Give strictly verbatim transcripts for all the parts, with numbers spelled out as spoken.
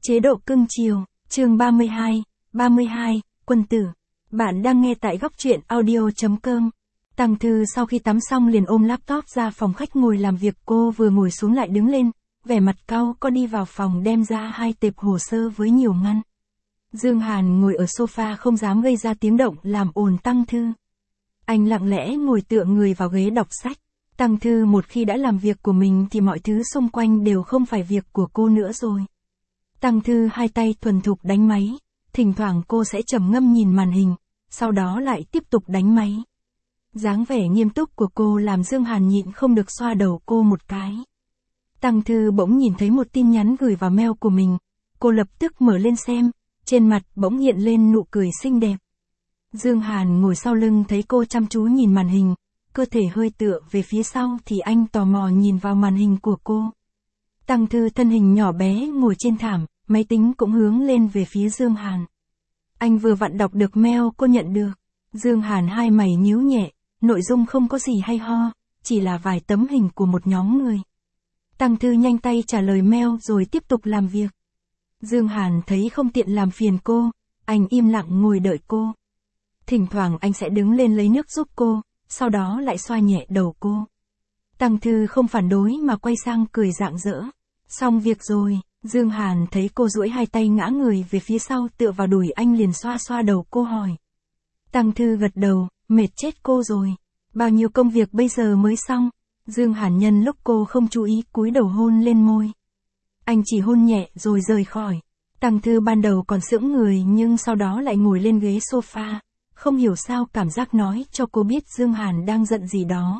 Chế độ cưng chiều, chương ba mươi hai, ba mươi hai, quân tử. Bạn đang nghe tại góc truyện audio chấm com. Tăng Thư sau khi tắm xong liền ôm laptop ra phòng khách ngồi làm việc, cô vừa ngồi xuống lại đứng lên, vẻ mặt cau có đi vào phòng đem ra hai tệp hồ sơ với nhiều ngăn. Dương Hàn ngồi ở sofa không dám gây ra tiếng động làm ồn Tăng Thư. Anh lặng lẽ ngồi tựa người vào ghế đọc sách. Tăng Thư một khi đã làm việc của mình thì mọi thứ xung quanh đều không phải việc của cô nữa rồi. Tăng Thư hai tay thuần thục đánh máy, thỉnh thoảng cô sẽ trầm ngâm nhìn màn hình, sau đó lại tiếp tục đánh máy. Dáng vẻ nghiêm túc của cô làm Dương Hàn nhịn không được xoa đầu cô một cái. Tăng Thư bỗng nhìn thấy một tin nhắn gửi vào mail của mình, cô lập tức mở lên xem, trên mặt bỗng hiện lên nụ cười xinh đẹp. Dương Hàn ngồi sau lưng thấy cô chăm chú nhìn màn hình, cơ thể hơi tựa về phía sau thì anh tò mò nhìn vào màn hình của cô. Tăng Thư thân hình nhỏ bé ngồi trên thảm, máy tính cũng hướng lên về phía Dương Hàn. Anh vừa vặn đọc được mail cô nhận được. Dương Hàn hai mày nhíu nhẹ, nội dung không có gì hay ho, chỉ là vài tấm hình của một nhóm người. Tăng Thư nhanh tay trả lời mail rồi tiếp tục làm việc. Dương Hàn thấy không tiện làm phiền cô, anh im lặng ngồi đợi cô. Thỉnh thoảng anh sẽ đứng lên lấy nước giúp cô, sau đó lại xoa nhẹ đầu cô. Tăng Thư không phản đối mà quay sang cười rạng rỡ. Xong việc rồi, Dương Hàn thấy cô duỗi hai tay ngã người về phía sau tựa vào đùi anh liền xoa xoa đầu cô hỏi. Tăng Thư gật đầu, mệt chết cô rồi. Bao nhiêu công việc bây giờ mới xong. Dương Hàn nhân lúc cô không chú ý cúi đầu hôn lên môi. Anh chỉ hôn nhẹ rồi rời khỏi. Tăng Thư ban đầu còn sững người nhưng sau đó lại ngồi lên ghế sofa. Không hiểu sao cảm giác nói cho cô biết Dương Hàn đang giận gì đó.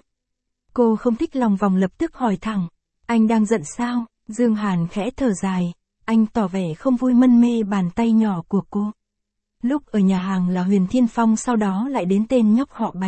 Cô không thích lòng vòng lập tức hỏi thẳng. Anh đang giận sao? Dương Hàn khẽ thở dài. Anh tỏ vẻ không vui mân mê bàn tay nhỏ của cô. Lúc ở nhà hàng là Huyền Thiên Phong, sau đó lại đến tên nhóc họ Bạch.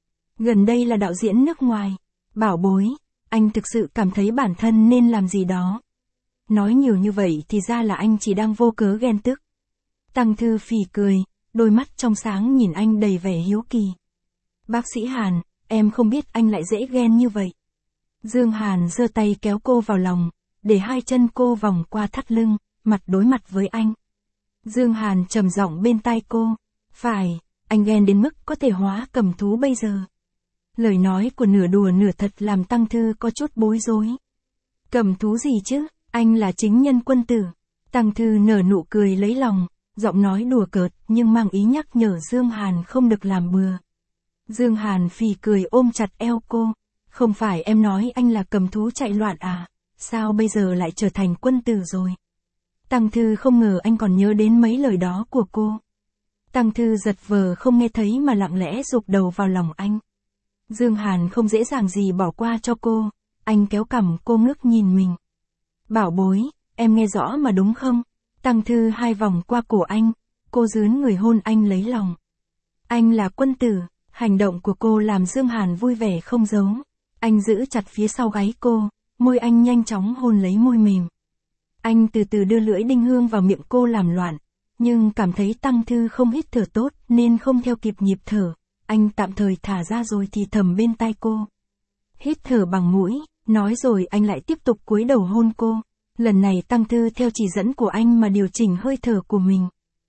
Gần đây là đạo diễn nước ngoài. Bảo bối, anh thực sự cảm thấy bản thân nên làm gì đó. Nói nhiều như vậy thì ra là anh chỉ đang vô cớ ghen tức. Tăng Thư phì cười, đôi mắt trong sáng nhìn anh đầy vẻ hiếu kỳ. Bác sĩ Hàn, em không biết anh lại dễ ghen như vậy. Dương Hàn giơ tay kéo cô vào lòng, để hai chân cô vòng qua thắt lưng, mặt đối mặt với anh. Dương Hàn trầm giọng bên tai cô, phải, anh ghen đến mức có thể hóa cầm thú bây giờ. Lời nói của nửa đùa nửa thật làm Tăng Thư có chút bối rối. Cầm thú gì chứ, anh là chính nhân quân tử. Tăng Thư nở nụ cười lấy lòng, giọng nói đùa cợt nhưng mang ý nhắc nhở Dương Hàn không được làm bừa. Dương Hàn phì cười ôm chặt eo cô, không phải em nói anh là cầm thú chạy loạn à, sao bây giờ lại trở thành quân tử rồi. Tăng Thư không ngờ anh còn nhớ đến mấy lời đó của cô. Tăng Thư giật vờ không nghe thấy mà lặng lẽ rụp đầu vào lòng anh. Dương Hàn không dễ dàng gì bỏ qua cho cô, anh kéo cằm cô ngước nhìn mình. Bảo bối, em nghe rõ mà đúng không? Tăng Thư hai vòng qua cổ anh, cô dướn người hôn anh lấy lòng. Anh là quân tử, hành động của cô làm Dương Hàn vui vẻ không giấu. Anh giữ chặt phía sau gáy cô, môi anh nhanh chóng hôn lấy môi mềm. Anh từ từ đưa lưỡi đinh hương vào miệng cô làm loạn, nhưng cảm thấy Tăng Thư không hít thở tốt nên không theo kịp nhịp thở. Anh tạm thời thả ra rồi thì thầm bên tai cô. Hít thở bằng mũi, nói rồi anh lại tiếp tục cúi đầu hôn cô. Lần này Tăng Thư theo chỉ dẫn của anh mà điều chỉnh hơi thở của mình.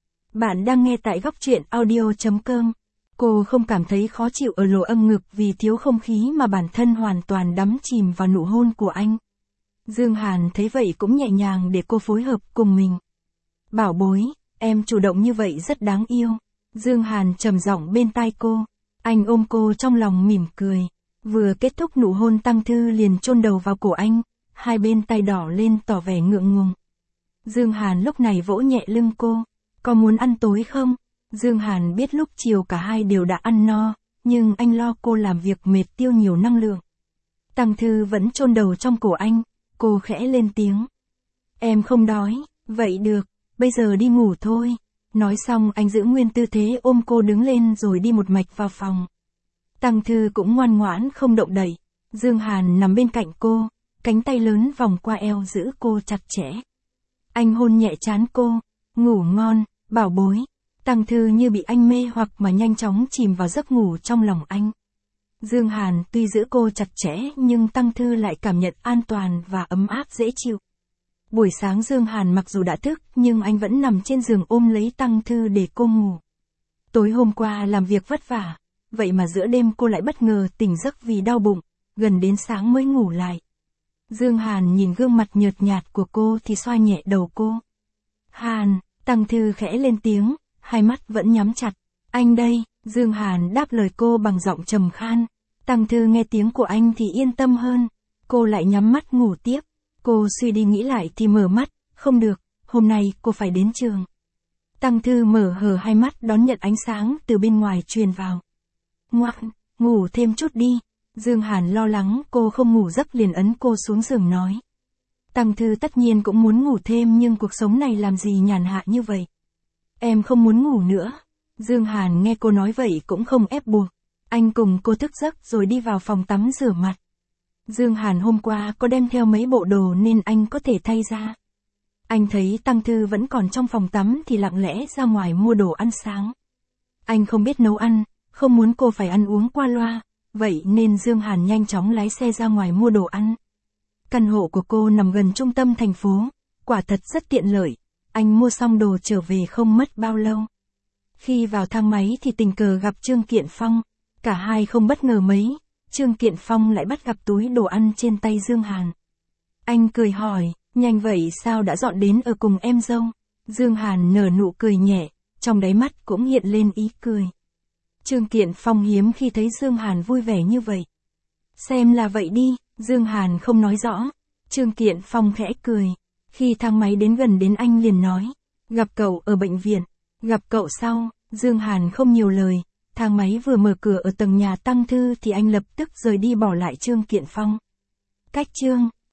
Bạn đang nghe tại góc truyện audio chấm com. Cô không cảm thấy khó chịu ở lỗ âm ngực vì thiếu không khí mà bản thân hoàn toàn đắm chìm vào nụ hôn của anh. Dương Hàn thấy vậy cũng nhẹ nhàng để cô phối hợp cùng mình. Bảo bối, em chủ động như vậy rất đáng yêu. Dương Hàn trầm giọng bên tai cô. Anh ôm cô trong lòng mỉm cười. Vừa kết thúc nụ hôn Tăng Thư liền chôn đầu vào cổ anh. Hai bên tay đỏ lên tỏ vẻ ngượng ngùng. Dương Hàn lúc này vỗ nhẹ lưng cô. Có muốn ăn tối không? Dương Hàn biết lúc chiều cả hai đều đã ăn no, nhưng anh lo cô làm việc mệt tiêu nhiều năng lượng. Tăng Thư vẫn chôn đầu trong cổ anh, cô khẽ lên tiếng. Em không đói, vậy được, bây giờ đi ngủ thôi. Nói xong anh giữ nguyên tư thế ôm cô đứng lên rồi đi một mạch vào phòng. Tăng Thư cũng ngoan ngoãn không động đậy. Dương Hàn nằm bên cạnh cô, cánh tay lớn vòng qua eo giữ cô chặt chẽ. Anh hôn nhẹ trán cô, ngủ ngon, bảo bối. Tăng Thư như bị anh mê hoặc mà nhanh chóng chìm vào giấc ngủ trong lòng anh. Dương Hàn tuy giữ cô chặt chẽ nhưng Tăng Thư lại cảm nhận an toàn và ấm áp dễ chịu. Buổi sáng Dương Hàn mặc dù đã thức nhưng anh vẫn nằm trên giường ôm lấy Tăng Thư để cô ngủ. Tối hôm qua làm việc vất vả, vậy mà giữa đêm cô lại bất ngờ tỉnh giấc vì đau bụng, gần đến sáng mới ngủ lại. Dương Hàn nhìn gương mặt nhợt nhạt của cô thì xoa nhẹ đầu cô. Hàn, Tăng Thư khẽ lên tiếng, hai mắt vẫn nhắm chặt. Anh đây, Dương Hàn đáp lời cô bằng giọng trầm khan. Tăng Thư nghe tiếng của anh thì yên tâm hơn. Cô lại nhắm mắt ngủ tiếp. Cô suy đi nghĩ lại thì mở mắt, không được, hôm nay cô phải đến trường. Tăng Thư mở hờ hai mắt đón nhận ánh sáng từ bên ngoài truyền vào. Ngoan, ngủ thêm chút đi. Dương Hàn lo lắng cô không ngủ giấc liền ấn cô xuống giường nói. Tăng Thư tất nhiên cũng muốn ngủ thêm nhưng cuộc sống này làm gì nhàn hạ như vậy. Em không muốn ngủ nữa. Dương Hàn nghe cô nói vậy cũng không ép buộc. Anh cùng cô thức giấc rồi đi vào phòng tắm rửa mặt. Dương Hàn hôm qua có đem theo mấy bộ đồ nên anh có thể thay ra. Anh thấy Tăng Thư vẫn còn trong phòng tắm thì lặng lẽ ra ngoài mua đồ ăn sáng. Anh không biết nấu ăn, không muốn cô phải ăn uống qua loa, vậy nên Dương Hàn nhanh chóng lái xe ra ngoài mua đồ ăn. Căn hộ của cô nằm gần trung tâm thành phố, quả thật rất tiện lợi. Anh mua xong đồ trở về không mất bao lâu. Khi vào thang máy thì tình cờ gặp Trương Kiện Phong, cả hai không bất ngờ mấy, Trương Kiện Phong lại bắt gặp túi đồ ăn trên tay Dương Hàn. Anh cười hỏi, nhanh vậy sao đã dọn đến ở cùng em dâu? Dương Hàn nở nụ cười nhẹ, trong đáy mắt cũng hiện lên ý cười. Trương Kiện Phong hiếm khi thấy Dương Hàn vui vẻ như vậy. Xem là vậy đi, Dương Hàn không nói rõ. Trương Kiện Phong khẽ cười. Khi thang máy đến gần đến anh liền nói, gặp cậu ở bệnh viện. Gặp cậu sau, Dương Hàn không nhiều lời. Thang máy vừa mở cửa ở tầng nhà Tăng Thư thì anh lập tức rời đi bỏ lại Trương Kiện Phong. Cách Trương